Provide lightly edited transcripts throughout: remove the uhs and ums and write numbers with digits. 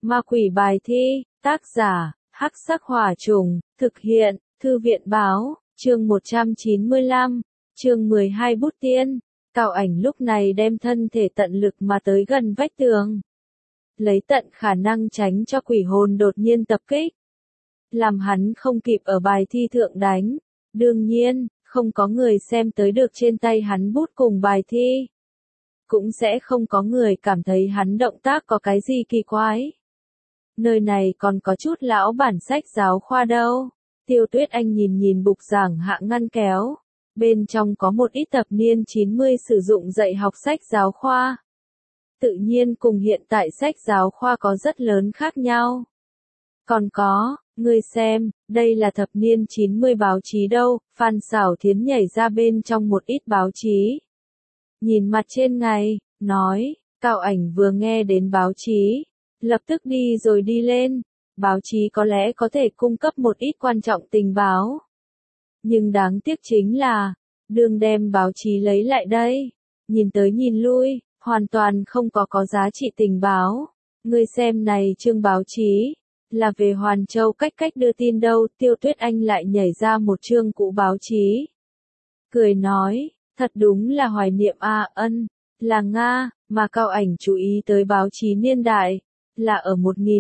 Ma quỷ bài thi, tác giả, Hắc Sắc Hỏa Trùng, thực hiện, Thư viện báo, chương 195, chương 12 Bút Tiên. Cao Ảnh lúc này đem thân thể tận lực mà tới gần vách tường. Lấy tận khả năng tránh cho quỷ hồn đột nhiên tập kích. Làm hắn không kịp ở bài thi thượng đánh. Đương nhiên, không có người xem tới được trên tay hắn bút cùng bài thi. Cũng sẽ không có người cảm thấy hắn động tác có cái gì kỳ quái. Nơi này còn có chút lão bản sách giáo khoa đâu. Tiêu Tuyết Anh nhìn bục giảng hạng ngăn kéo. Bên trong có một ít thập niên 90 sử dụng dạy học sách giáo khoa. Tự nhiên cùng hiện tại sách giáo khoa có rất lớn khác nhau. Còn có, ngươi xem, đây là thập niên 90 báo chí đâu, Phan Xảo Thiến nhảy ra bên trong một ít báo chí. Nhìn mặt trên ngày, nói, Cao Ảnh vừa nghe đến báo chí, lập tức đi rồi đi lên, báo chí có lẽ có thể cung cấp một ít quan trọng tình báo. Nhưng đáng tiếc chính là, đương đem báo chí lấy lại đây, nhìn tới nhìn lui, hoàn toàn không có giá trị tình báo. Ngươi xem này chương báo chí, là về Hoàn Châu cách đưa tin đâu. Tiêu Tuyết Anh lại nhảy ra một chương cũ báo chí. Cười nói, thật đúng là hoài niệm ân, là Nga, mà Cao Ảnh chú ý tới báo chí niên đại, là ở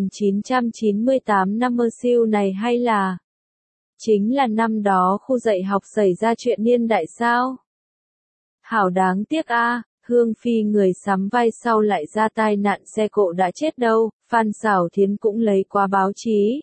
1998 năm mơ siêu này hay là chính là năm đó khu dạy học xảy ra chuyện niên đại sao? Hảo đáng tiếc Hương Phi người sắm vai sau lại ra tai nạn xe cộ đã chết đâu. Phan Xảo Thiến cũng lấy qua báo chí.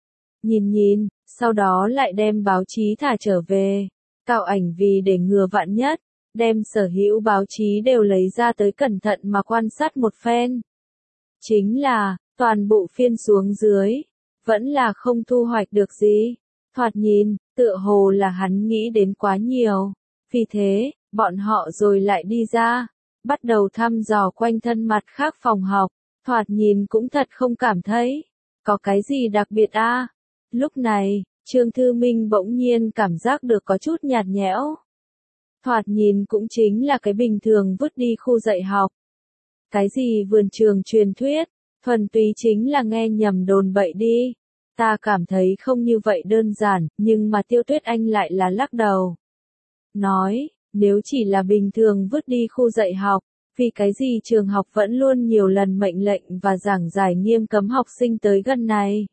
Nhìn, sau đó lại đem báo chí thả trở về. Cao Ảnh vì để ngừa vạn nhất, đem sở hữu báo chí đều lấy ra tới cẩn thận mà quan sát một phen. Chính là, toàn bộ phiên xuống dưới, vẫn là không thu hoạch được gì. Thoạt nhìn, tựa hồ là hắn nghĩ đến quá nhiều. Vì thế, bọn họ rồi lại đi ra, bắt đầu thăm dò quanh thân mặt khác phòng học. Thoạt nhìn cũng thật không cảm thấy có cái gì đặc biệt Lúc này, Trương Thư Minh bỗng nhiên cảm giác được có chút nhạt nhẽo. Thoạt nhìn cũng chính là cái bình thường vứt đi khu dạy học. Cái gì vườn trường truyền thuyết, thuần túy chính là nghe nhầm đồn bậy đi. Ta cảm thấy không như vậy đơn giản, nhưng mà Tiêu Tuyết Anh lại là lắc đầu. Nói, nếu chỉ là bình thường vứt đi khu dạy học, vì cái gì trường học vẫn luôn nhiều lần mệnh lệnh và giảng giải nghiêm cấm học sinh tới gần này.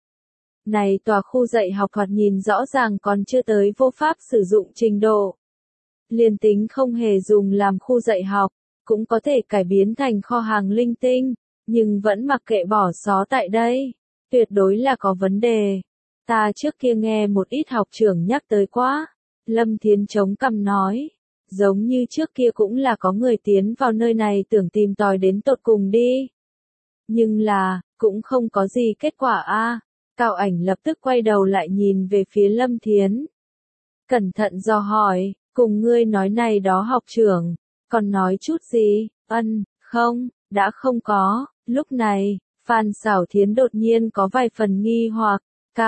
Này tòa khu dạy học thoạt nhìn rõ ràng còn chưa tới vô pháp sử dụng trình độ. Liên tính không hề dùng làm khu dạy học, cũng có thể cải biến thành kho hàng linh tinh, nhưng vẫn mặc kệ bỏ xó tại đây. Tuyệt đối là có vấn đề. Ta trước kia nghe một ít học trưởng nhắc tới quá. Lâm Thiến chống cằm nói. Giống như trước kia cũng là có người tiến vào nơi này tưởng tìm tòi đến tột cùng đi. Nhưng là, cũng không có gì kết quả Cao Ảnh lập tức quay đầu lại nhìn về phía Lâm Thiến. Cẩn thận dò hỏi, cùng ngươi nói này đó học trưởng, còn nói chút gì? Không, đã không có. Lúc này, Phan Xảo Thiến đột nhiên có vài phần nghi hoặc.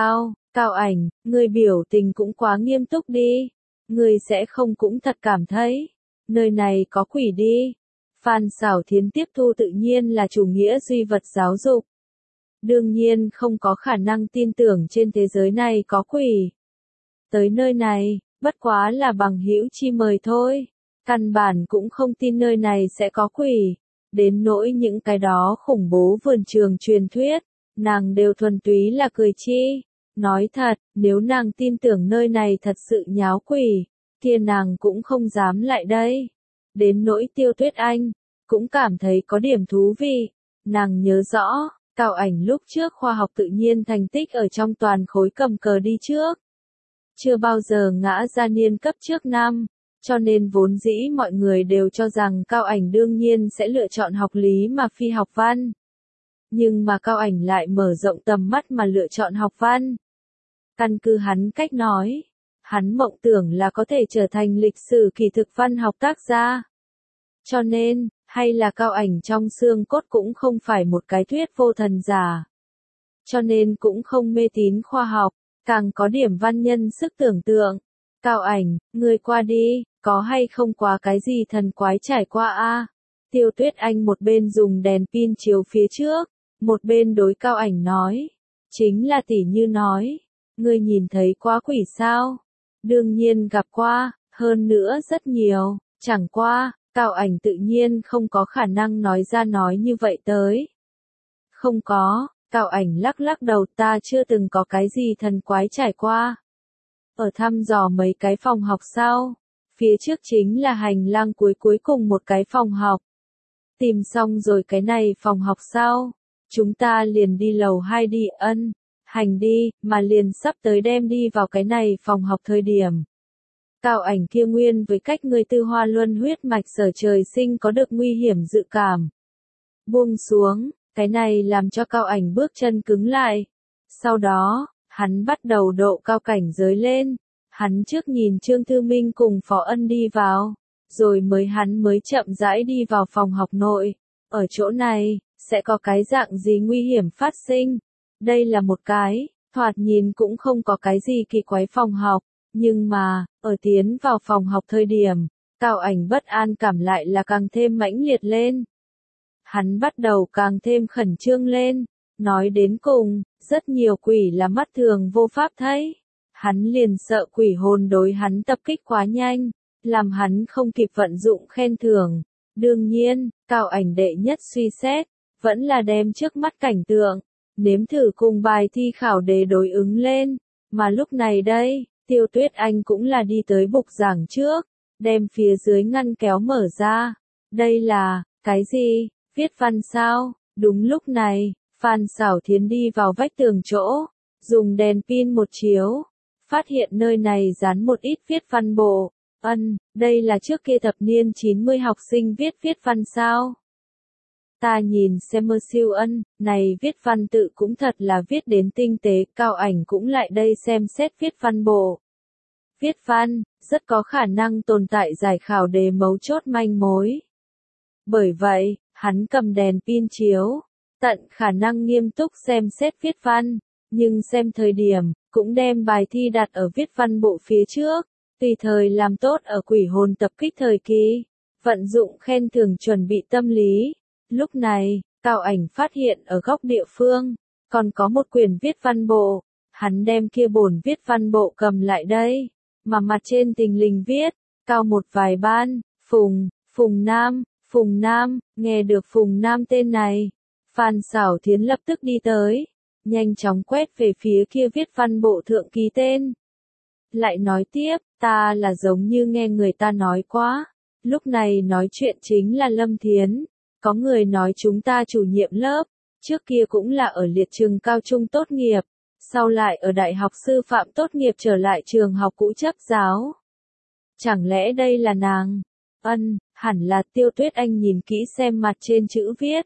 Cao Ảnh, ngươi biểu tình cũng quá nghiêm túc đi. Ngươi sẽ không cũng thật cảm thấy, nơi này có quỷ đi. Phan Xảo Thiến tiếp thu tự nhiên là chủ nghĩa duy vật giáo dục. Đương nhiên không có khả năng tin tưởng trên thế giới này có quỷ. Tới nơi này, bất quá là bằng hữu chi mời thôi. Căn bản cũng không tin nơi này sẽ có quỷ. Đến nỗi những cái đó khủng bố vườn trường truyền thuyết, nàng đều thuần túy là cười chi. Nói thật, nếu nàng tin tưởng nơi này thật sự nháo quỷ, kia nàng cũng không dám lại đây. Đến nỗi Tiêu Tuyết Anh, cũng cảm thấy có điểm thú vị. Nàng nhớ rõ, Cao Ảnh lúc trước khoa học tự nhiên thành tích ở trong toàn khối cầm cờ đi trước. Chưa bao giờ ngã ra niên cấp trước năm, cho nên vốn dĩ mọi người đều cho rằng Cao Ảnh đương nhiên sẽ lựa chọn học lý mà phi học văn. Nhưng mà Cao Ảnh lại mở rộng tầm mắt mà lựa chọn học văn. Căn cứ hắn cách nói, hắn mộng tưởng là có thể trở thành lịch sử kỳ thực văn học tác gia. Cho nên, hay là Cao Ảnh trong xương cốt cũng không phải một cái thuyết vô thần giả. Cho nên cũng không mê tín khoa học, càng có điểm văn nhân sức tưởng tượng. Cao Ảnh, ngươi qua đi, có hay không quá cái gì thần quái trải qua Tiêu Tuyết Anh một bên dùng đèn pin chiếu phía trước, Một bên đối Cao Ảnh nói. Chính là tỷ như nói. Ngươi nhìn thấy quá quỷ sao? Đương nhiên gặp qua, hơn nữa rất nhiều. Chẳng qua, Cao Ảnh tự nhiên không có khả năng nói ra nói như vậy tới. Không có, Cao Ảnh lắc lắc đầu, ta chưa từng có cái gì thần quái trải qua. Ở thăm dò mấy cái phòng học sau, phía trước chính là hành lang cuối cuối cùng một cái phòng học. Tìm xong rồi cái này phòng học sau, chúng ta liền đi lầu 2 đi, hành đi, mà liền sắp tới đem đi vào cái này phòng học thời điểm. Cao Ảnh kia nguyên với cách người tư hoa luân huyết mạch sở trời sinh có được nguy hiểm dự cảm. Buông xuống, cái này làm cho Cao Ảnh bước chân cứng lại. Sau đó, hắn bắt đầu độ cao cảnh giới lên. Hắn trước nhìn Trương Thư Minh cùng Phó Ân đi vào, rồi hắn mới chậm rãi đi vào phòng học nội. Ở chỗ này, sẽ có cái dạng gì nguy hiểm phát sinh? Đây là một cái, thoạt nhìn cũng không có cái gì kỳ quái phòng học, nhưng mà, ở tiến vào phòng học thời điểm, Cao Ảnh bất an cảm lại là càng thêm mãnh liệt lên. Hắn bắt đầu càng thêm khẩn trương lên, nói đến cùng, rất nhiều quỷ là mắt thường vô pháp thấy. Hắn liền sợ quỷ hồn đối hắn tập kích quá nhanh, làm hắn không kịp vận dụng khen thưởng. Đương nhiên, Cao Ảnh đệ nhất suy xét, vẫn là đem trước mắt cảnh tượng, nếm thử cùng bài thi khảo đề đối ứng lên. Mà lúc này đây, Tiêu Tuyết Anh cũng là đi tới bục giảng trước, đem phía dưới ngăn kéo mở ra. Đây là, cái gì, viết văn sao? Đúng lúc này, Phan Xảo Thiến đi vào vách tường chỗ, dùng đèn pin một chiếu, phát hiện nơi này dán một ít viết văn bộ. Đây là trước kia thập niên 90 học sinh viết văn sao? Ta nhìn xem siêu này viết văn tự cũng thật là viết đến tinh tế, Cao Ảnh cũng lại đây xem xét viết văn bộ. Viết văn, rất có khả năng tồn tại giải khảo đề mấu chốt manh mối. Bởi vậy, hắn cầm đèn pin chiếu, tận khả năng nghiêm túc xem xét viết văn, nhưng xem thời điểm, cũng đem bài thi đặt ở viết văn bộ phía trước, tùy thời làm tốt ở quỷ hồn tập kích thời kỳ, vận dụng khen thưởng chuẩn bị tâm lý. Lúc này, Cao Ảnh phát hiện ở góc địa phương, còn có một quyển viết văn bộ, hắn đem kia bổn viết văn bộ cầm lại đây, mà mặt trên thình lình viết, cao một vài ban, Phùng Nam, nghe được Phùng Nam tên này, Phan Xảo Thiến lập tức đi tới, nhanh chóng quét về phía kia viết văn bộ thượng ký tên. Lại nói tiếp, ta là giống như nghe người ta nói quá, lúc này nói chuyện chính là Lâm Thiến, có người nói chúng ta chủ nhiệm lớp, trước kia cũng là ở liệt trường cao trung tốt nghiệp, sau lại ở đại học sư phạm tốt nghiệp trở lại trường học cũ chấp giáo. Chẳng lẽ đây là nàng? Hẳn là. Tiêu Tuyết Anh nhìn kỹ xem mặt trên chữ viết.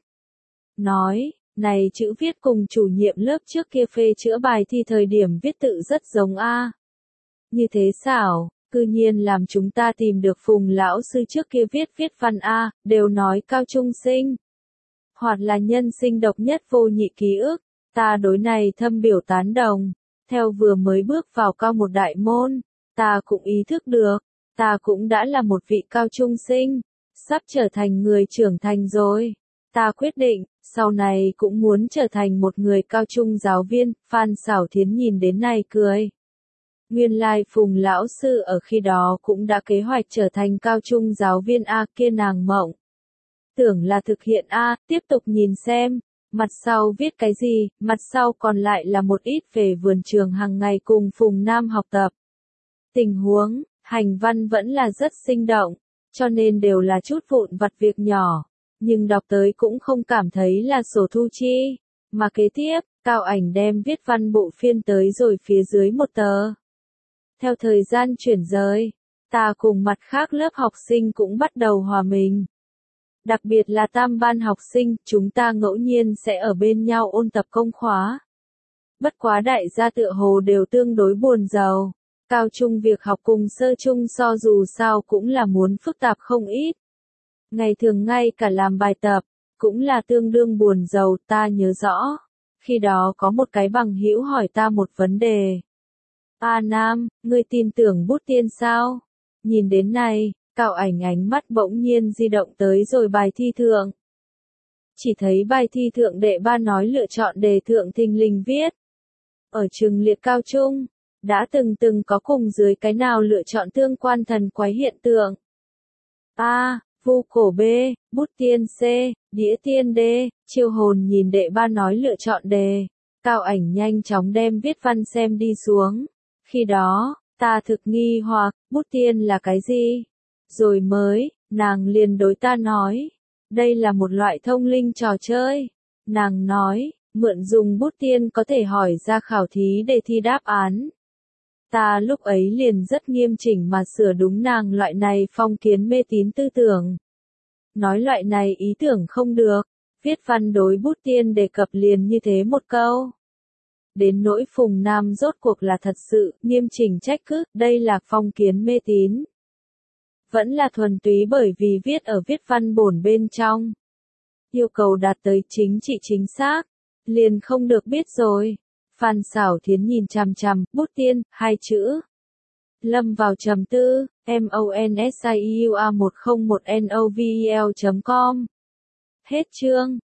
Nói, này chữ viết cùng chủ nhiệm lớp trước kia phê chữa bài thi thời điểm viết tự rất giống a. Như thế xảo, cư nhiên làm chúng ta tìm được Phùng lão sư trước kia viết văn a, đều nói cao trung sinh. Hoặc là nhân sinh độc nhất vô nhị ký ức, ta đối này thâm biểu tán đồng. Theo vừa mới bước vào cao một đại môn, ta cũng ý thức được, ta cũng đã là một vị cao trung sinh, sắp trở thành người trưởng thành rồi. Ta quyết định, sau này cũng muốn trở thành một người cao trung giáo viên. Phan Xảo Thiến nhìn đến này cười. Nguyên lai Phùng lão sư ở khi đó cũng đã kế hoạch trở thành cao trung giáo viên a, kia nàng mộng. Tưởng là thực hiện a, tiếp tục nhìn xem, mặt sau viết cái gì, mặt sau còn lại là một ít về vườn trường hàng ngày cùng Phùng Nam học tập. Tình huống, hành văn vẫn là rất sinh động, cho nên đều là chút vụn vặt việc nhỏ, nhưng đọc tới cũng không cảm thấy là sổ thu chi, mà kế tiếp, Cao Ảnh đem viết văn bộ phiên tới rồi phía dưới một tờ. Theo thời gian chuyển rời, ta cùng mặt khác lớp học sinh cũng bắt đầu hòa mình. Đặc biệt là tam ban học sinh, chúng ta ngẫu nhiên sẽ ở bên nhau ôn tập công khóa. Bất quá đại gia tựa hồ đều tương đối buồn rầu. Cao trung việc học cùng sơ trung so dù sao cũng là muốn phức tạp không ít. Ngày thường ngay cả làm bài tập, cũng là tương đương buồn rầu. Ta nhớ rõ, khi đó có một cái bằng hữu hỏi ta một vấn đề. A Nam, ngươi tin tưởng bút tiên sao? Nhìn đến này, Cao Ảnh ánh mắt bỗng nhiên di động tới rồi bài thi thượng. chỉ thấy bài thi thượng đệ ba nói lựa chọn đề thượng thình lình viết. Ở trường liệt cao trung, đã từng có cùng dưới cái nào lựa chọn tương quan thần quái hiện tượng. A. Vu cổ B, bút tiên C, đĩa tiên D, chiêu hồn nhìn đệ ba nói lựa chọn đề. Cao ảnh nhanh chóng đem viết văn xem đi xuống. Khi đó, ta thực nghi hoặc, bút tiên là cái gì? Rồi mới, nàng liền đối ta nói. Đây là một loại thông linh trò chơi. Nàng nói, mượn dùng bút tiên có thể hỏi ra khảo thí để thi đáp án. Ta lúc ấy liền rất nghiêm chỉnh mà sửa đúng nàng loại này phong kiến mê tín tư tưởng. Nói loại này ý tưởng không được, viết văn đối bút tiên đề cập liền như thế một câu. Đến nỗi Phùng Nam rốt cuộc là thật sự, nghiêm chỉnh trách cứ, đây là phong kiến mê tín. Vẫn là thuần túy bởi vì viết ở viết văn bổn bên trong. Yêu cầu đạt tới chính trị chính xác, liền không được biết rồi. Phan Xảo Thiến nhìn chằm chằm, bút tiên, hai chữ. Lâm vào trầm tư, monsiua101novel.com. Hết chương.